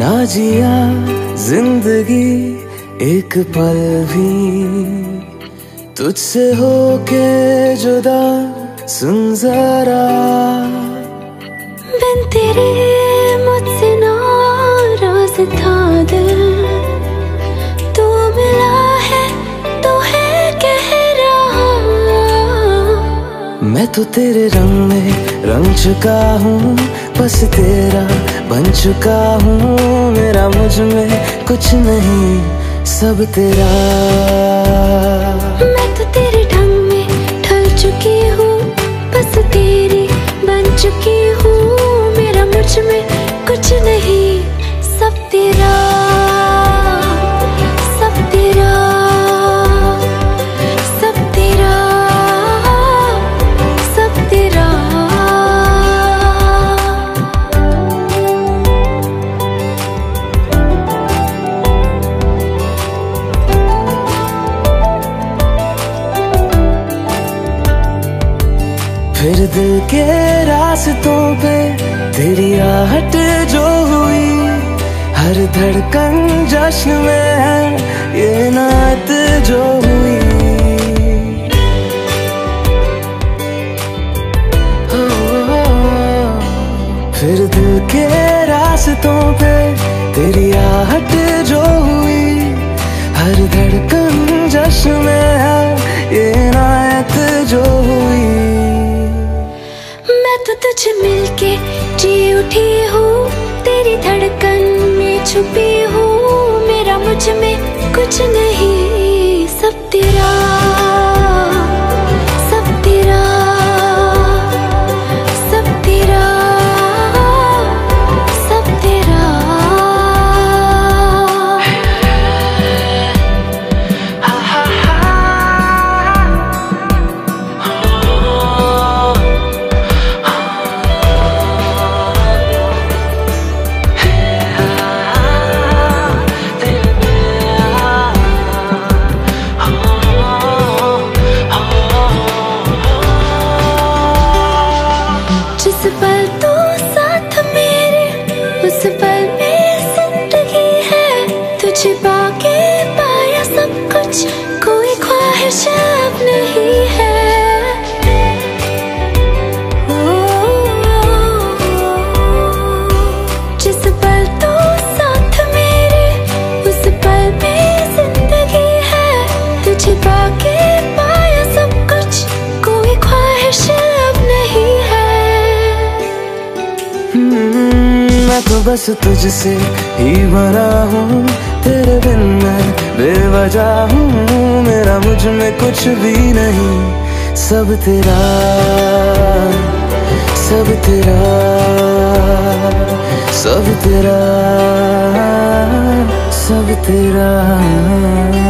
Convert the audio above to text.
ना जिया जिंदगी एक पल भी तुझसे होके जुदा, सुन जरा बिन तेरे मुझसे नाराज था दिल, तू मिला है तो है कह रहा। मैं तो तेरे रंग में रंग चुका हूँ, बस तेरा बन चुका हूँ। मेरा मुझ में कुछ नहीं, सब तेरा। मैं तो तेरे ढंग में ढल चुकी हूँ, बस तेरी बन चुकी हूँ। मेरा मुझ में कुछ नहीं, सब तेरा, सब तेरा, सब तेरा, सब तेरा। फिर दिल के रास्तों पे तेरी आहट जो हुई, हर धड़कन जश्न में है ये नात जो हुई। फिर दिल के रास्तों पे तेरी आहट जो हुई, हर धड़कन जश्न में है ये नात जो हुई। मैं तो तुझे मिलके जी उठी हूँ, तेरी धड़कन में छुपी हूँ। मेरा मुझ में कुछ नहीं, सब तेरा, सब तेरा, सब तेरा, सब तेरा। जिस पल तू साथ मेरे, उस पल में जिंदगी है। तुझे पाके पाया सब कुछ, कोई ख्वाहिश अब नहीं है। जिस पल तू साथ मेरे, उस पल में जिंदगी है। तुझे पाके पाया सब कुछ, कोई ख्वाहिश अब नहीं है। मैं तो बस तुझसे ही भरा हूँ, तेरे बिन मैं बेवजह हूँ। मेरा मुझ में कुछ भी नहीं, सब तेरा, सब तेरा, सब तेरा, सब तेरा।